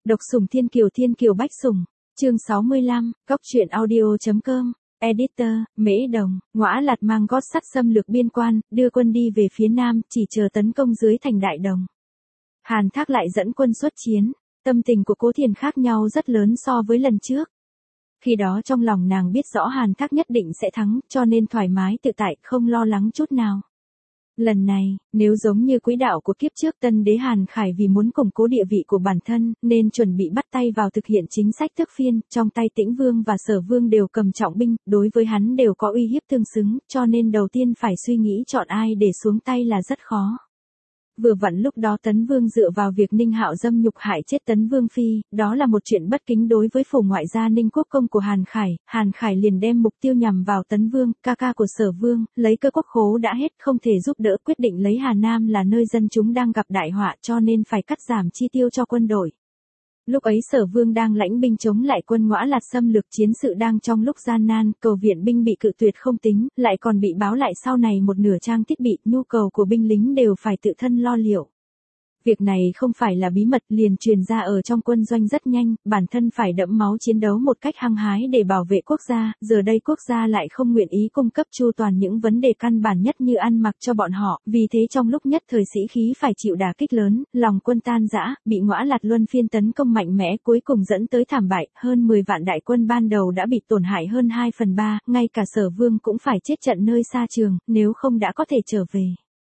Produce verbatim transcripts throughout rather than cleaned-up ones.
Độc sủng Thiên Kiều Thiên Kiều Bách Sủng, chương sáu mươi lăm, Cóc truyện audio.com, Editor, Mễ Đồng, Ngõa Lạt mang gót sắt xâm lược biên quan, đưa quân đi về phía nam, chỉ chờ tấn công dưới thành Đại Đồng. Hàn Thác lại dẫn quân xuất chiến, tâm tình của Cố Thiền khác nhau rất lớn so với lần trước. Khi đó trong lòng nàng biết rõ Hàn Thác nhất định sẽ thắng, cho nên thoải mái tự tại, không lo lắng chút nào. Lần này, nếu giống như quỹ đạo của kiếp trước, tân đế Hàn Khải vì muốn củng cố địa vị của bản thân, nên chuẩn bị bắt tay vào thực hiện chính sách tước phiên, trong tay Tĩnh Vương và Sở Vương đều cầm trọng binh, đối với hắn đều có uy hiếp tương xứng, cho nên đầu tiên phải suy nghĩ chọn ai để xuống tay là rất khó. Vừa vặn lúc đó Tấn Vương dựa vào việc Ninh Hạo dâm nhục hại chết Tấn Vương phi, đó là một chuyện bất kính đối với phủ ngoại gia Ninh Quốc công của Hàn Khải, Hàn Khải liền đem mục tiêu nhằm vào Tấn Vương, ca ca của Sở Vương, lấy cơ quốc khố đã hết không thể giúp đỡ, quyết định lấy Hà Nam là nơi dân chúng đang gặp đại họa, cho nên phải cắt giảm chi tiêu cho quân đội. Lúc ấy Sở Vương đang lãnh binh chống lại quân Ngõa Lạt xâm lược, chiến sự đang trong lúc gian nan, cầu viện binh bị cự tuyệt không tính, lại còn bị báo lại sau này một nửa trang thiết bị, nhu cầu của binh lính đều phải tự thân lo liệu. Việc này không phải là bí mật, liền truyền ra ở trong quân doanh rất nhanh, bản thân phải đẫm máu chiến đấu một cách hăng hái để bảo vệ quốc gia, giờ đây quốc gia lại không nguyện ý cung cấp chu toàn những vấn đề căn bản nhất như ăn mặc cho bọn họ, vì thế trong lúc nhất thời sĩ khí phải chịu đả kích lớn, lòng quân tan rã, bị Ngõa Lạt luân phiên tấn công mạnh mẽ, cuối cùng dẫn tới thảm bại, hơn mười vạn đại quân ban đầu đã bị tổn hại hơn hai phần ba, ngay cả Sở Vương cũng phải chết trận nơi xa trường, nếu không đã có thể trở về.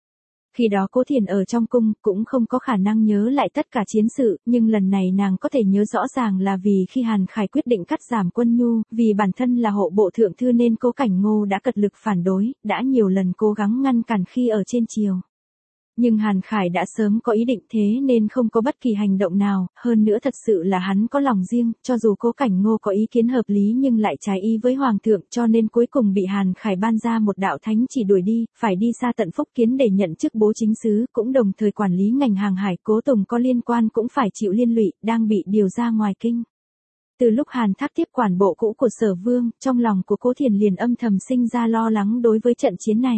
Khi đó Cố Thiền ở trong cung, cũng không có khả năng nhớ lại tất cả chiến sự, nhưng lần này nàng có thể nhớ rõ ràng là vì khi Hàn Khải quyết định cắt giảm quân nhu, vì bản thân là hộ bộ thượng thư nên Cố Cảnh Ngô đã cật lực phản đối, đã nhiều lần cố gắng ngăn cản khi ở trên triều. Nhưng Hàn Khải đã sớm có ý định thế nên không có bất kỳ hành động nào, hơn nữa thật sự là hắn có lòng riêng, cho dù Cố Cảnh Ngô có ý kiến hợp lý nhưng lại trái ý với Hoàng thượng, cho nên cuối cùng bị Hàn Khải ban ra một đạo thánh chỉ đuổi đi, phải đi xa tận Phúc Kiến để nhận chức bố chính sứ, cũng đồng thời quản lý ngành hàng hải. Cố Tùng có liên quan cũng phải chịu liên lụy, đang bị điều ra ngoài kinh. Từ lúc Hàn Thác tiếp quản bộ cũ của Sở Vương, trong lòng của Cố Thiền liền âm thầm sinh ra lo lắng đối với trận chiến này.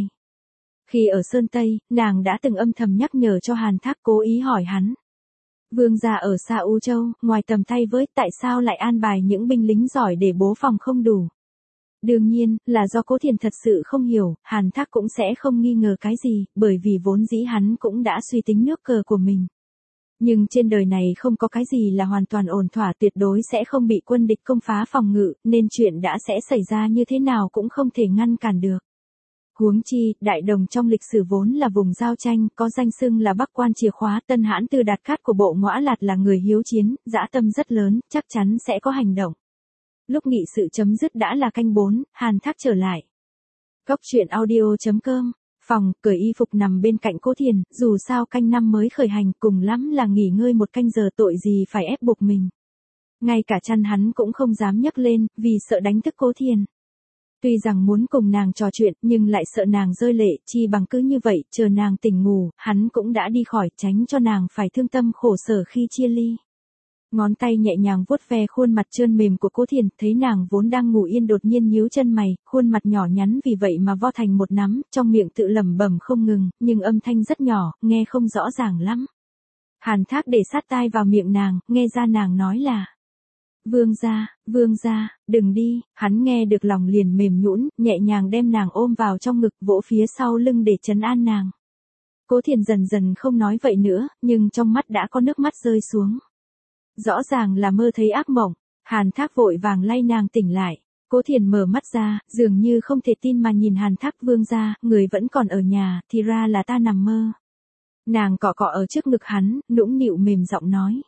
Khi ở Sơn Tây, nàng đã từng âm thầm nhắc nhở cho Hàn Thác, cố ý hỏi hắn. Vương gia ở xa U Châu, ngoài tầm tay với, tại sao lại an bài những binh lính giỏi để bố phòng không đủ? Đương nhiên, là do Cố Thiền thật sự không hiểu, Hàn Thác cũng sẽ không nghi ngờ cái gì, bởi vì vốn dĩ hắn cũng đã suy tính nước cờ của mình. Nhưng trên đời này không có cái gì là hoàn toàn ổn thỏa, tuyệt đối sẽ không bị quân địch công phá phòng ngự, nên chuyện đã sẽ xảy ra như thế nào cũng không thể ngăn cản được. Huống chi, Đại Đồng trong lịch sử vốn là vùng giao tranh, có danh xưng là Bắc quan chìa khóa, Tân Hãn Tư Đạt Cát của bộ Ngõa Lạt là người hiếu chiến, dã tâm rất lớn, chắc chắn sẽ có hành động. Lúc nghị sự chấm dứt đã là canh bốn, Hàn Thác trở lại. Cóc truyện audio.com, phòng, cởi y phục nằm bên cạnh Cố Thiền, dù sao canh năm mới khởi hành, cùng lắm là nghỉ ngơi một canh giờ, tội gì phải ép buộc mình. Ngay cả chăn hắn cũng không dám nhấc lên, vì sợ đánh thức Cố Thiền. Tuy rằng muốn cùng nàng trò chuyện, nhưng lại sợ nàng rơi lệ, chi bằng cứ như vậy, chờ nàng tỉnh ngủ, hắn cũng đã đi khỏi, tránh cho nàng phải thương tâm khổ sở khi chia ly. Ngón tay nhẹ nhàng vuốt ve khuôn mặt trơn mềm của Cố Thiền, thấy nàng vốn đang ngủ yên đột nhiên nhíu chân mày, khuôn mặt nhỏ nhắn vì vậy mà vo thành một nắm, trong miệng tự lẩm bẩm không ngừng, nhưng âm thanh rất nhỏ, nghe không rõ ràng lắm. Hàn Thác để sát tai vào miệng nàng, nghe ra nàng nói là: Vương gia, vương gia, đừng đi. Hắn nghe được lòng liền mềm nhũn, nhẹ nhàng đem nàng ôm vào trong ngực, vỗ phía sau lưng để trấn an nàng. Cố Thiền dần dần không nói vậy nữa, nhưng trong mắt đã có nước mắt rơi xuống. Rõ ràng là mơ thấy ác mộng. Hàn Thác vội vàng lay nàng tỉnh lại. Cố Thiền mở mắt ra, dường như không thể tin mà nhìn Hàn Thác. Vương gia, người vẫn còn ở nhà, thì ra là ta nằm mơ. Nàng cọ cọ ở trước ngực hắn, nũng nịu mềm giọng nói: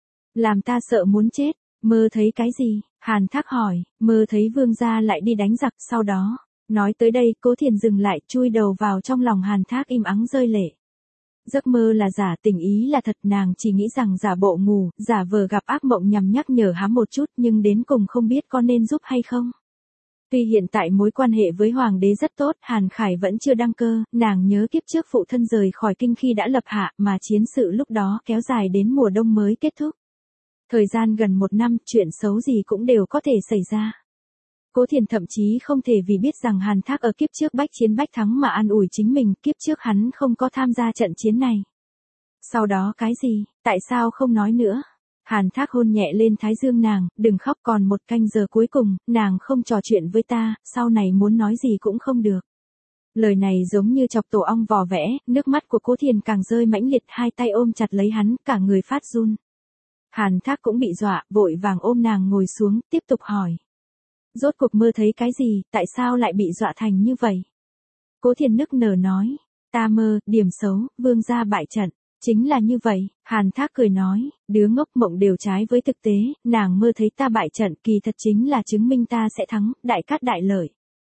Làm ta sợ muốn chết. Mơ thấy cái gì? Hàn Thác hỏi. Mơ thấy vương gia lại đi đánh giặc, sau đó. Nói tới đây, Cố Thiền dừng lại, chui đầu vào trong lòng Hàn Thác im ắng rơi lệ. Giấc mơ là giả, tình ý là thật, nàng chỉ nghĩ rằng giả bộ ngủ, giả vờ gặp ác mộng nhằm nhắc nhở hắn một chút, nhưng đến cùng không biết có nên giúp hay không. Tuy hiện tại mối quan hệ với Hoàng đế rất tốt, Hàn Khải vẫn chưa đăng cơ, nàng nhớ kiếp trước phụ thân rời khỏi kinh khi đã lập hạ, mà chiến sự lúc đó kéo dài đến mùa đông mới kết thúc. Thời gian gần một năm, chuyện xấu gì cũng đều có thể xảy ra. Cố Thiền thậm chí không thể vì biết rằng Hàn Thác ở kiếp trước bách chiến bách thắng mà an ủi chính mình, kiếp trước hắn không có tham gia trận chiến này. Sau đó cái gì, tại sao không nói nữa? Hàn Thác hôn nhẹ lên thái dương nàng, đừng khóc, còn một canh giờ cuối cùng, nàng không trò chuyện với ta, sau này muốn nói gì cũng không được. Lời này giống như chọc tổ ong vò vẽ, nước mắt của Cố Thiền càng rơi mãnh liệt, hai tay ôm chặt lấy hắn, cả người phát run. Hàn Thác cũng bị dọa, vội vàng ôm nàng ngồi xuống, tiếp tục hỏi. Rốt cuộc mơ thấy cái gì, tại sao lại bị dọa thành như vậy? Cố Thiền nức nở nói, ta mơ, điểm xấu, vương gia bại trận. Chính là như vậy, Hàn Thác cười nói, đứa ngốc mộng đều trái với thực tế, nàng mơ thấy ta bại trận kỳ thật chính là chứng minh ta sẽ thắng, đại cát đại lợi.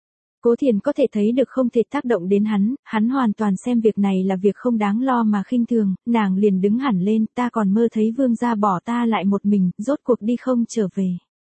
Cố Thiền có thể thấy được không thể tác động đến hắn, hắn hoàn toàn xem việc này là việc không đáng lo mà khinh thường, nàng liền đứng hẳn lên, ta còn mơ thấy vương gia bỏ ta lại một mình, rốt cuộc đi không trở về.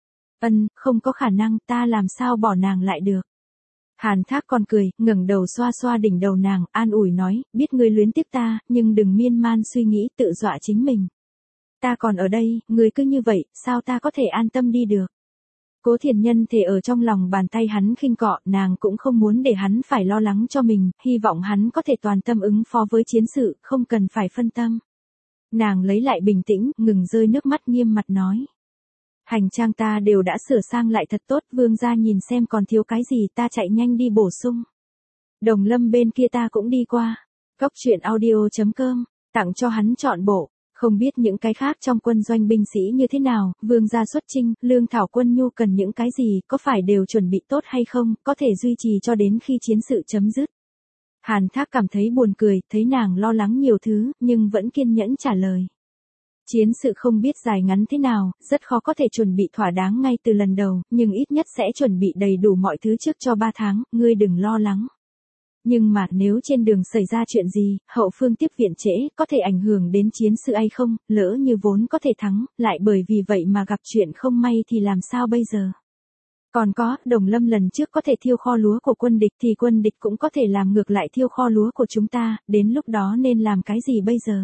Ân, không có khả năng, ta làm sao bỏ nàng lại được. Hàn Thác còn cười, ngẩng đầu xoa xoa đỉnh đầu nàng, an ủi nói, biết ngươi luyến tiếc ta, nhưng đừng miên man suy nghĩ tự dọa chính mình. Ta còn ở đây, ngươi cứ như vậy, sao ta có thể an tâm đi được. Cố Thiền Nhân thể ở trong lòng bàn tay hắn khinh cọ, nàng cũng không muốn để hắn phải lo lắng cho mình, hy vọng hắn có thể toàn tâm ứng phó với chiến sự, không cần phải phân tâm. Nàng lấy lại bình tĩnh, ngừng rơi nước mắt, nghiêm mặt nói. Hành trang ta đều đã sửa sang lại thật tốt, vương gia nhìn xem còn thiếu cái gì, ta chạy nhanh đi bổ sung. Đồng Lâm bên kia ta cũng đi qua. Góc truyện audio chấm com, tặng cho hắn chọn bộ. Không biết những cái khác trong quân doanh binh sĩ như thế nào, vương gia xuất chinh, lương thảo quân nhu cần những cái gì, có phải đều chuẩn bị tốt hay không, có thể duy trì cho đến khi chiến sự chấm dứt. Hàn Thác cảm thấy buồn cười, thấy nàng lo lắng nhiều thứ, nhưng vẫn kiên nhẫn trả lời. Chiến sự không biết dài ngắn thế nào, rất khó có thể chuẩn bị thỏa đáng ngay từ lần đầu, nhưng ít nhất sẽ chuẩn bị đầy đủ mọi thứ trước cho ba tháng, ngươi đừng lo lắng. Nhưng mà nếu trên đường xảy ra chuyện gì, hậu phương tiếp viện trễ, có thể ảnh hưởng đến chiến sự hay không, lỡ như vốn có thể thắng, lại bởi vì vậy mà gặp chuyện không may thì làm sao bây giờ? Còn có, Đồng Lâm lần trước có thể thiêu kho lúa của quân địch thì quân địch cũng có thể làm ngược lại thiêu kho lúa của chúng ta, đến lúc đó nên làm cái gì bây giờ?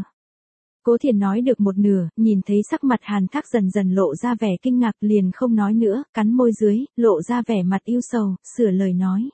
Cố Thiền nói được một nửa, nhìn thấy sắc mặt Hàn Thác dần dần lộ ra vẻ kinh ngạc, liền không nói nữa, cắn môi dưới, lộ ra vẻ mặt ưu sầu, sửa lời nói.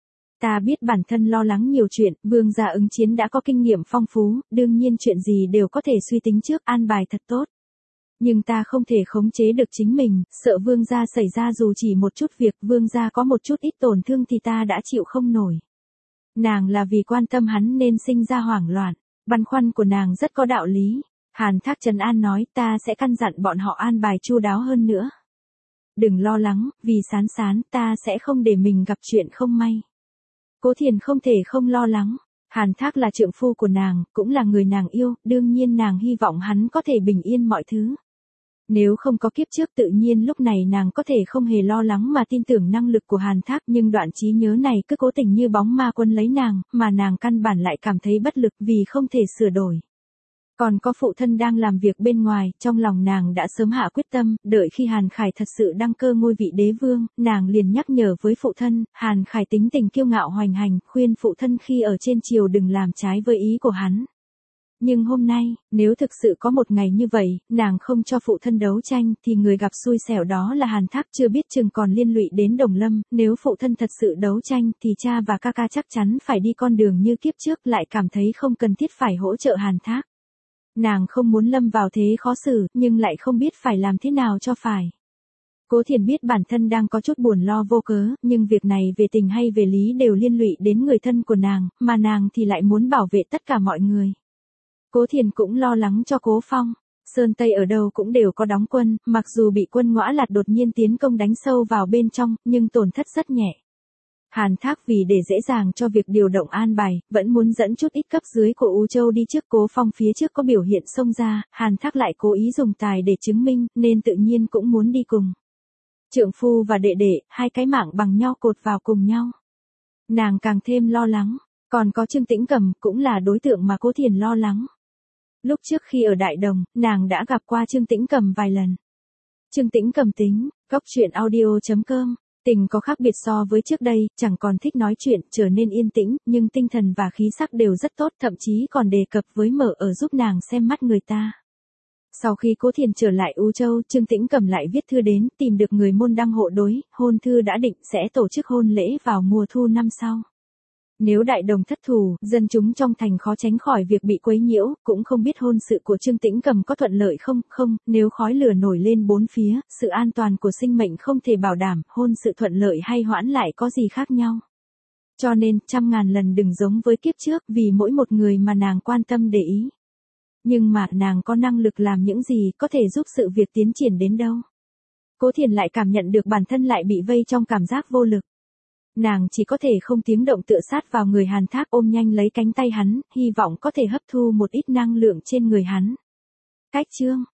Ta biết bản thân lo lắng nhiều chuyện, vương gia ứng chiến đã có kinh nghiệm phong phú, đương nhiên chuyện gì đều có thể suy tính trước, an bài thật tốt. Nhưng ta không thể khống chế được chính mình, sợ vương gia xảy ra dù chỉ một chút việc, vương gia có một chút ít tổn thương thì ta đã chịu không nổi. Nàng là vì quan tâm hắn nên sinh ra hoảng loạn, băn khoăn của nàng rất có đạo lý. Hàn Thác trấn an nói, ta sẽ căn dặn bọn họ an bài chu đáo hơn nữa. Đừng lo lắng, vì Sán Sán, ta sẽ không để mình gặp chuyện không may. Cố Thiền không thể không lo lắng. Hàn Thác là trượng phu của nàng, cũng là người nàng yêu, đương nhiên nàng hy vọng hắn có thể bình yên mọi thứ. Nếu không có kiếp trước tự nhiên lúc này nàng có thể không hề lo lắng mà tin tưởng năng lực của Hàn Thác, nhưng đoạn trí nhớ này cứ cố tình như bóng ma quân lấy nàng, mà nàng căn bản lại cảm thấy bất lực vì không thể sửa đổi. Còn có phụ thân đang làm việc bên ngoài, trong lòng nàng đã sớm hạ quyết tâm, đợi khi Hàn Khải thật sự đăng cơ ngôi vị đế vương, nàng liền nhắc nhở với phụ thân, Hàn Khải tính tình kiêu ngạo hoành hành, khuyên phụ thân khi ở trên triều đừng làm trái với ý của hắn. Nhưng hôm nay, nếu thực sự có một ngày như vậy, nàng không cho phụ thân đấu tranh, thì người gặp xui xẻo đó là Hàn Thác, chưa biết chừng còn liên lụy đến Đồng Lâm, nếu phụ thân thật sự đấu tranh thì cha và ca ca chắc chắn phải đi con đường như kiếp trước, lại cảm thấy không cần thiết phải hỗ trợ Hàn Thác. Nàng không muốn lâm vào thế khó xử, nhưng lại không biết phải làm thế nào cho phải. Cố Thiền biết bản thân đang có chút buồn lo vô cớ, nhưng việc này về tình hay về lý đều liên lụy đến người thân của nàng, mà nàng thì lại muốn bảo vệ tất cả mọi người. Cố Thiền cũng lo lắng cho Cố Phong. Sơn Tây ở đâu cũng đều có đóng quân, mặc dù bị quân Ngõa Lạt đột nhiên tiến công đánh sâu vào bên trong, nhưng tổn thất rất nhẹ. Hàn Thác vì để dễ dàng cho việc điều động an bài, vẫn muốn dẫn chút ít cấp dưới của U Châu đi trước. Cố Phong phía trước có biểu hiện xông ra, Hàn Thác lại cố ý dùng tài để chứng minh, nên tự nhiên cũng muốn đi cùng. Trượng phu và đệ đệ, hai cái mạng bằng nhau cột vào cùng nhau. Nàng càng thêm lo lắng, còn có Trương Tĩnh Cầm cũng là đối tượng mà Cố Thiền lo lắng. Lúc trước khi ở Đại Đồng, nàng đã gặp qua Trương Tĩnh Cầm vài lần. Trương Tĩnh Cầm tính, góc truyện audio chấm com. Tình có khác biệt so với trước đây, chẳng còn thích nói chuyện, trở nên yên tĩnh, nhưng tinh thần và khí sắc đều rất tốt, thậm chí còn đề cập với mở ở giúp nàng xem mắt người ta. Sau khi Cố Thiền trở lại U Châu, Trương Tĩnh Cầm lại viết thư đến, tìm được người môn đăng hộ đối, hôn thư đã định sẽ tổ chức hôn lễ vào mùa thu năm sau. Nếu đại đồng thất thủ, dân chúng trong thành khó tránh khỏi việc bị quấy nhiễu, cũng không biết hôn sự của Trương Tĩnh Cầm có thuận lợi không, không, nếu khói lửa nổi lên bốn phía, sự an toàn của sinh mệnh không thể bảo đảm, hôn sự thuận lợi hay hoãn lại có gì khác nhau. Cho nên, trăm ngàn lần đừng giống với kiếp trước, vì mỗi một người mà nàng quan tâm để ý. Nhưng mà, nàng có năng lực làm những gì, có thể giúp sự việc tiến triển đến đâu. Cố Thiền lại cảm nhận được bản thân lại bị vây trong cảm giác vô lực. Nàng chỉ có thể không tiếng động tựa sát vào người Hàn Thác, ôm nhanh lấy cánh tay hắn, hy vọng có thể hấp thu một ít năng lượng trên người hắn. Cách chương